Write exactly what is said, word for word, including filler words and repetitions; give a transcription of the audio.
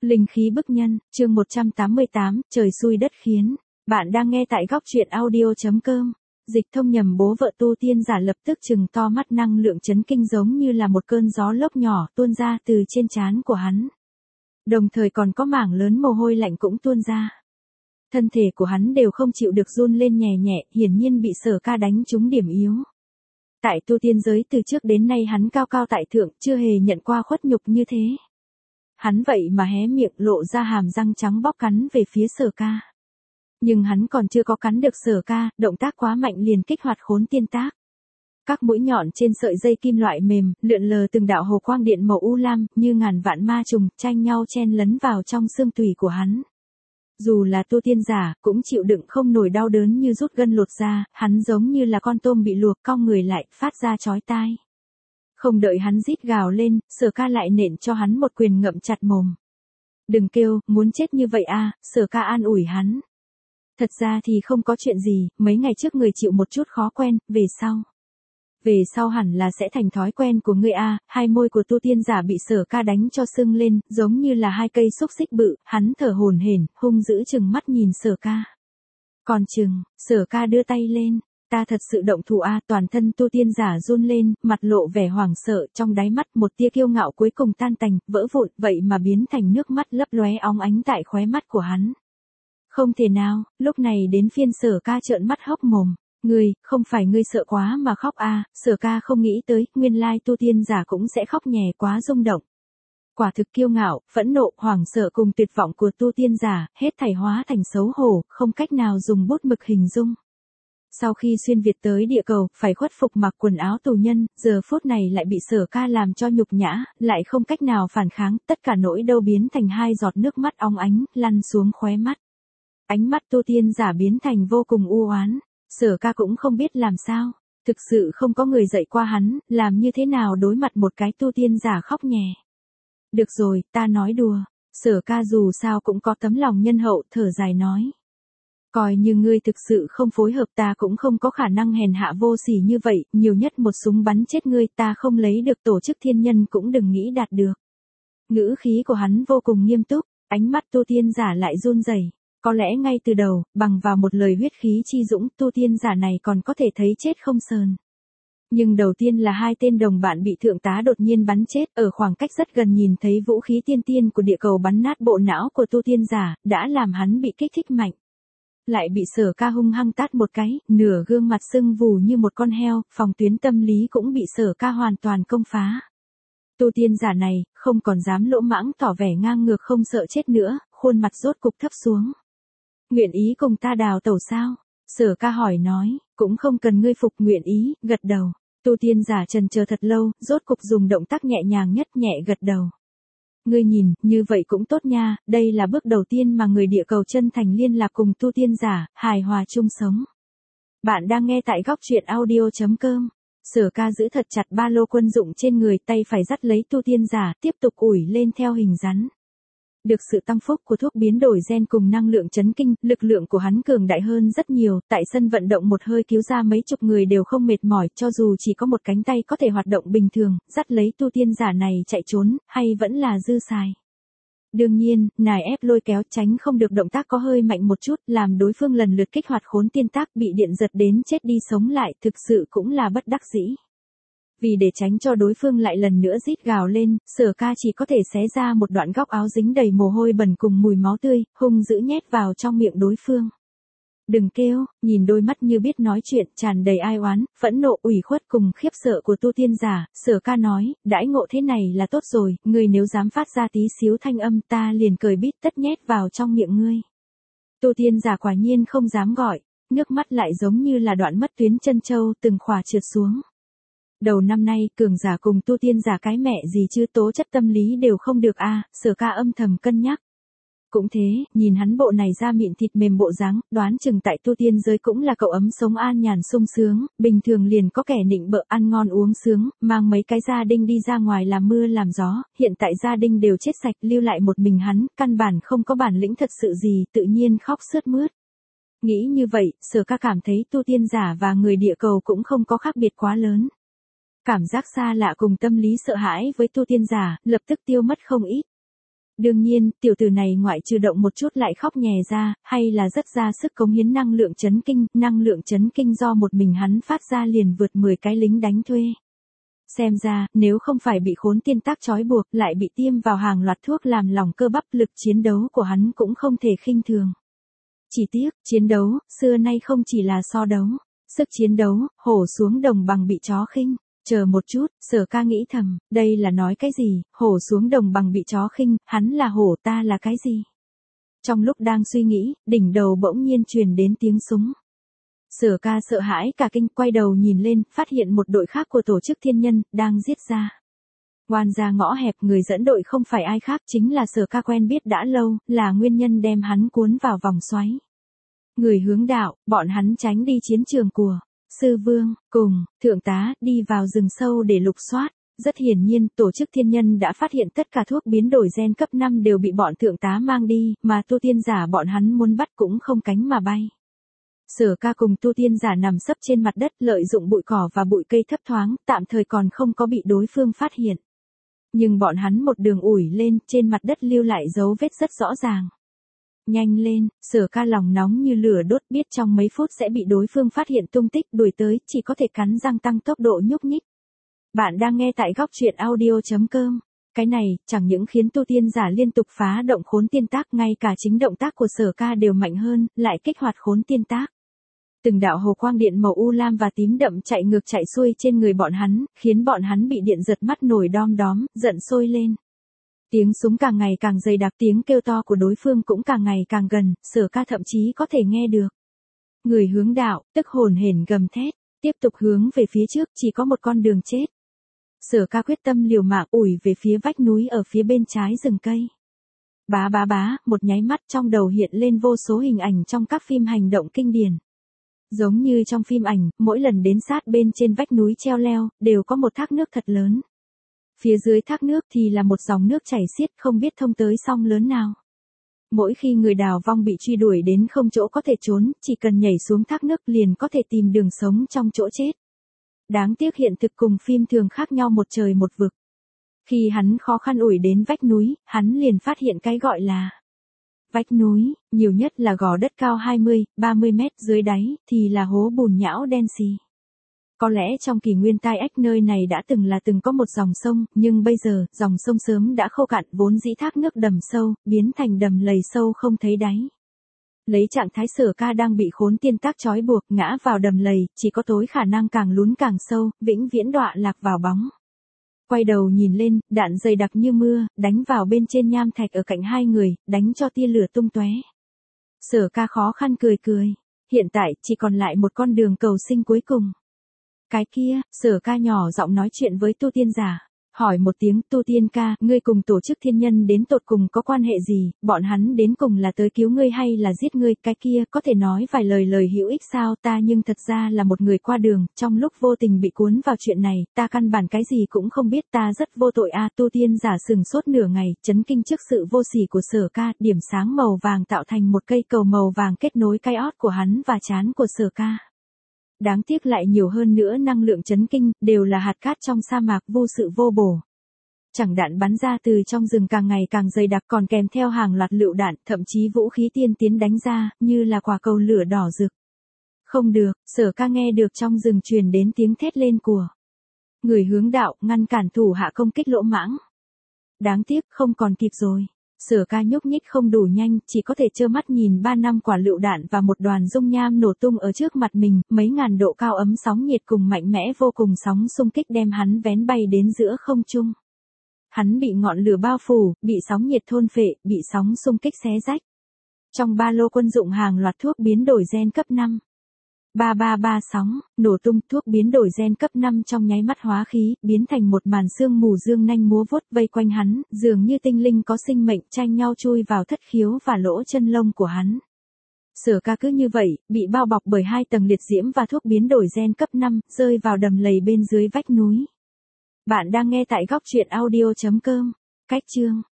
Linh khí bức nhân, chương một trăm tám mươi tám, trời xui đất khiến. Bạn đang nghe tại góc truyện audio.com. Dịch Thông nhầm bố vợ tu tiên giả lập tức trừng to mắt, năng lượng chấn kinh giống như là một cơn gió lốc nhỏ tuôn ra từ trên trán của hắn. Đồng thời còn có mảng lớn mồ hôi lạnh cũng tuôn ra. Thân thể của hắn đều không chịu được run lên nhẹ nhẹ, hiển nhiên bị Sở Ca đánh trúng điểm yếu. Tại tu tiên giới từ trước đến nay hắn cao cao tại thượng, chưa hề nhận qua khuất nhục như thế. Hắn vậy mà hé miệng lộ ra hàm răng trắng bóc cắn về phía Sở Ca. Nhưng hắn còn chưa có cắn được Sở Ca, động tác quá mạnh liền kích hoạt khốn tiên tác. Các mũi nhọn trên sợi dây kim loại mềm, lượn lờ từng đạo hồ quang điện màu u lam, như ngàn vạn ma trùng, tranh nhau chen lấn vào trong xương tủy của hắn. Dù là tu tiên giả, cũng chịu đựng không nổi đau đớn như rút gân lột da, hắn giống như là con tôm bị luộc, cong người lại, phát ra chói tai. Không đợi hắn rít gào lên, Sở Ca lại nện cho hắn một quyền ngậm chặt mồm. Đừng kêu, muốn chết như vậy à, Sở Ca an ủi hắn. Thật ra thì không có chuyện gì, mấy ngày trước người chịu một chút khó quen, về sau. Về sau hẳn là sẽ thành thói quen của ngươi a. Hai môi của tu tiên giả bị Sở Ca đánh cho sưng lên, giống như là hai cây xúc xích bự, hắn thở hổn hển, hung dữ chừng mắt nhìn Sở Ca. Còn chừng, Sở Ca đưa tay lên, ta thật sự động thủ a. Toàn thân tu tiên giả run lên, mặt lộ vẻ hoảng sợ, trong đáy mắt một tia kiêu ngạo cuối cùng tan tành, vỡ vụn, vậy mà biến thành nước mắt lấp lóe óng ánh tại khóe mắt của hắn. Không thể nào, lúc này đến phiên Sở Ca trợn mắt hốc mồm. Ngươi, không phải ngươi sợ quá mà khóc à, Sở Ca không nghĩ tới, nguyên lai tu tiên giả cũng sẽ khóc nhè, quá rung động. Quả thực kiêu ngạo, phẫn nộ, hoảng sợ cùng tuyệt vọng của tu tiên giả, hết thảy hóa thành xấu hổ, không cách nào dùng bút mực hình dung. Sau khi xuyên Việt tới địa cầu, phải khuất phục mặc quần áo tù nhân, giờ phút này lại bị Sở Ca làm cho nhục nhã, lại không cách nào phản kháng, tất cả nỗi đau biến thành hai giọt nước mắt óng ánh, lăn xuống khóe mắt. Ánh mắt tu tiên giả biến thành vô cùng u oán. Sở Ca cũng không biết làm sao, thực sự không có người dạy qua hắn, làm như thế nào đối mặt một cái tu tiên giả khóc nhè. Được rồi, ta nói đùa, Sở Ca dù sao cũng có tấm lòng nhân hậu, thở dài nói. Coi như ngươi thực sự không phối hợp, ta cũng không có khả năng hèn hạ vô sỉ như vậy, nhiều nhất một súng bắn chết ngươi, ta không lấy được tổ chức thiên nhân cũng đừng nghĩ đạt được. Ngữ khí của hắn vô cùng nghiêm túc, ánh mắt tu tiên giả lại run rẩy. Có lẽ ngay từ đầu, bằng vào một lời huyết khí chi dũng, tu tiên giả này còn có thể thấy chết không sờn. Nhưng đầu tiên là hai tên đồng bạn bị thượng tá đột nhiên bắn chết, ở khoảng cách rất gần nhìn thấy vũ khí tiên tiên của địa cầu bắn nát bộ não của tu tiên giả, đã làm hắn bị kích thích mạnh. Lại bị Sở Ca hung hăng tát một cái, nửa gương mặt sưng vù như một con heo, phòng tuyến tâm lý cũng bị Sở Ca hoàn toàn công phá. Tu tiên giả này, không còn dám lỗ mãng tỏ vẻ ngang ngược không sợ chết nữa, khuôn mặt rốt cục thấp xuống. Nguyện ý cùng ta đào tẩu sao? Sở Ca hỏi nói, cũng không cần ngươi phục, nguyện ý, gật đầu. Tu tiên giả trần chờ thật lâu, rốt cục dùng động tác nhẹ nhàng nhất, nhẹ gật đầu. Ngươi nhìn, như vậy cũng tốt nha, đây là bước đầu tiên mà người địa cầu chân thành liên lạc cùng tu tiên giả, hài hòa chung sống. Bạn đang nghe tại góc truyện audio.com. Sở Ca giữ thật chặt ba lô quân dụng trên người, tay phải dắt lấy tu tiên giả, tiếp tục ủi lên theo hình rắn. Được sự tăng phúc của thuốc biến đổi gen cùng năng lượng chấn kinh, lực lượng của hắn cường đại hơn rất nhiều, tại sân vận động một hơi cứu ra mấy chục người đều không mệt mỏi, cho dù chỉ có một cánh tay có thể hoạt động bình thường, dắt lấy tu tiên giả này chạy trốn, hay vẫn là dư xài. Đương nhiên, nài ép lôi kéo tránh không được động tác có hơi mạnh một chút, làm đối phương lần lượt kích hoạt khốn tiên tác bị điện giật đến chết đi sống lại, thực sự cũng là bất đắc dĩ. Vì để tránh cho đối phương lại lần nữa rít gào lên, Sở Ca chỉ có thể xé ra một đoạn góc áo dính đầy mồ hôi bẩn cùng mùi máu tươi, hung dữ nhét vào trong miệng đối phương. Đừng kêu, nhìn đôi mắt như biết nói chuyện, tràn đầy ai oán, phẫn nộ, ủy khuất cùng khiếp sợ của tu tiên giả, Sở Ca nói, đãi ngộ thế này là tốt rồi, ngươi nếu dám phát ra tí xíu thanh âm ta liền cởi bít tất nhét vào trong miệng ngươi. Tu tiên giả quả nhiên không dám gọi, nước mắt lại giống như là đoạn mất tuyến chân châu từng khỏa trượt xuống. Đầu năm nay, cường giả cùng tu tiên giả cái mẹ gì chứ, tố chất tâm lý đều không được a. Sở Ca âm thầm cân nhắc. Cũng thế, nhìn hắn bộ này da mịn thịt mềm bộ dáng, đoán chừng tại tu tiên giới cũng là cậu ấm sống an nhàn sung sướng, bình thường liền có kẻ nịnh bợ ăn ngon uống sướng, mang mấy cái gia đình đi ra ngoài làm mưa làm gió, hiện tại gia đình đều chết sạch, lưu lại một mình hắn, căn bản không có bản lĩnh thật sự gì, tự nhiên khóc sướt mướt. Nghĩ như vậy, Sở Ca cảm thấy tu tiên giả và người địa cầu cũng không có khác biệt quá lớn. Cảm giác xa lạ cùng tâm lý sợ hãi với tu tiên giả, lập tức tiêu mất không ít. Đương nhiên, tiểu tử này ngoại trừ động một chút lại khóc nhè ra, hay là rất ra sức cống hiến năng lượng chấn kinh, năng lượng chấn kinh do một mình hắn phát ra liền vượt mười cái lính đánh thuê. Xem ra, nếu không phải bị khốn tiên tác trói buộc, lại bị tiêm vào hàng loạt thuốc làm lỏng cơ bắp, lực chiến đấu của hắn cũng không thể khinh thường. Chỉ tiếc, chiến đấu, xưa nay không chỉ là so đấu. Sức chiến đấu, hổ xuống đồng bằng bị chó khinh. Chờ một chút, Sở Ca nghĩ thầm, đây là nói cái gì, hổ xuống đồng bằng bị chó khinh, hắn là hổ, ta là cái gì? Trong lúc đang suy nghĩ, đỉnh đầu bỗng nhiên truyền đến tiếng súng. Sở Ca sợ hãi cả kinh, quay đầu nhìn lên, phát hiện một đội khác của tổ chức thiên nhân, đang giết ra. Oan ra ngõ hẹp, người dẫn đội không phải ai khác, chính là Sở Ca quen biết đã lâu, là nguyên nhân đem hắn cuốn vào vòng xoáy. Người hướng đạo, bọn hắn tránh đi chiến trường của Sư Vương, cùng, Thượng tá, đi vào rừng sâu để lục soát. Rất hiển nhiên, tổ chức thiên nhân đã phát hiện tất cả thuốc biến đổi gen cấp năm đều bị bọn Thượng tá mang đi, mà tu tiên giả bọn hắn muốn bắt cũng không cánh mà bay. Sở Ca cùng tu tiên giả nằm sấp trên mặt đất, lợi dụng bụi cỏ và bụi cây thấp thoáng, tạm thời còn không có bị đối phương phát hiện. Nhưng bọn hắn một đường ủi lên, trên mặt đất lưu lại dấu vết rất rõ ràng. Nhanh lên, Sở Ca lòng nóng như lửa đốt, biết trong mấy phút sẽ bị đối phương phát hiện tung tích, đuổi tới, chỉ có thể cắn răng tăng tốc độ nhúc nhích. Bạn đang nghe tại góc truyện audio chấm com. Cái này, chẳng những khiến tu tiên giả liên tục phá động khốn tiên tác, ngay cả chính động tác của Sở Ca đều mạnh hơn, lại kích hoạt khốn tiên tác. Từng đạo hồ quang điện màu u lam và tím đậm chạy ngược chạy xuôi trên người bọn hắn, khiến bọn hắn bị điện giật mắt nổi đom đóm, giận sôi lên. Tiếng súng càng ngày càng dày đặc, tiếng kêu to của đối phương cũng càng ngày càng gần, Sở Ca thậm chí có thể nghe được. Người hướng đạo, tức hồn hển gầm thét, tiếp tục hướng về phía trước, chỉ có một con đường chết. Sở Ca quyết tâm liều mạng ủi về phía vách núi ở phía bên trái rừng cây. Bá bá bá, một nháy mắt trong đầu hiện lên vô số hình ảnh trong các phim hành động kinh điển. Giống như trong phim ảnh, mỗi lần đến sát bên trên vách núi treo leo, đều có một thác nước thật lớn. Phía dưới thác nước thì là một dòng nước chảy xiết không biết thông tới sông lớn nào. Mỗi khi người đào vong bị truy đuổi đến không chỗ có thể trốn, chỉ cần nhảy xuống thác nước liền có thể tìm đường sống trong chỗ chết. Đáng tiếc hiện thực cùng phim thường khác nhau một trời một vực. Khi hắn khó khăn ủi đến vách núi, hắn liền phát hiện cái gọi là vách núi, nhiều nhất là gò đất cao hai mươi, ba mươi mét, dưới đáy thì là hố bùn nhão đen xì. Có lẽ trong kỷ nguyên tai ách nơi này đã từng là từng có một dòng sông, nhưng bây giờ, dòng sông sớm đã khô cạn, vốn dĩ thác nước đầm sâu, biến thành đầm lầy sâu không thấy đáy. Lấy trạng thái Sở Ca đang bị khốn tiên tác trói buộc, ngã vào đầm lầy, chỉ có tối khả năng càng lún càng sâu, vĩnh viễn đọa lạc vào bóng. Quay đầu nhìn lên, đạn dày đặc như mưa, đánh vào bên trên nham thạch ở cạnh hai người, đánh cho tia lửa tung tóe. Sở Ca khó khăn cười cười. Hiện tại, chỉ còn lại một con đường cầu sinh cuối cùng. Cái kia, Sở Ca nhỏ giọng nói chuyện với tu tiên giả. Hỏi một tiếng, tu tiên ca, ngươi cùng tổ chức thiên nhân đến tột cùng có quan hệ gì, bọn hắn đến cùng là tới cứu ngươi hay là giết ngươi, cái kia, có thể nói vài lời lời hữu ích sao, ta nhưng thật ra là một người qua đường, trong lúc vô tình bị cuốn vào chuyện này, ta căn bản cái gì cũng không biết, ta rất vô tội a. Tu tiên giả sừng sốt nửa ngày, chấn kinh trước sự vô sỉ của Sở Ca, điểm sáng màu vàng tạo thành một cây cầu màu vàng kết nối cái ót của hắn và trán của Sở Ca. Đáng tiếc lại nhiều hơn nữa năng lượng chấn kinh, đều là hạt cát trong sa mạc vô sự vô bổ. Chẳng đạn bắn ra từ trong rừng càng ngày càng dày đặc, còn kèm theo hàng loạt lựu đạn, thậm chí vũ khí tiên tiến đánh ra, như là quả cầu lửa đỏ rực. Không được, Sở Ca nghe được trong rừng truyền đến tiếng thét lên của người hướng đạo, ngăn cản thủ hạ công kích lỗ mãng. Đáng tiếc, không còn kịp rồi. Sở Ca nhúc nhích không đủ nhanh, chỉ có thể trơ mắt nhìn ba năm quả lựu đạn và một đoàn dung nham nổ tung ở trước mặt mình, mấy ngàn độ cao ấm sóng nhiệt cùng mạnh mẽ vô cùng sóng xung kích đem hắn vén bay đến giữa không trung. Hắn bị ngọn lửa bao phủ, bị sóng nhiệt thôn phệ, bị sóng xung kích xé rách. Trong ba lô quân dụng hàng loạt thuốc biến đổi gen cấp năm. ba ba ba sóng, nổ tung, thuốc biến đổi gen cấp năm trong nháy mắt hóa khí, biến thành một màn sương mù dương nanh múa vuốt vây quanh hắn, dường như tinh linh có sinh mệnh tranh nhau chui vào thất khiếu và lỗ chân lông của hắn. Sở Ca cứ như vậy, bị bao bọc bởi hai tầng liệt diễm và thuốc biến đổi gen cấp năm, rơi vào đầm lầy bên dưới vách núi. Bạn đang nghe tại góc truyện audio chấm com. Cách chương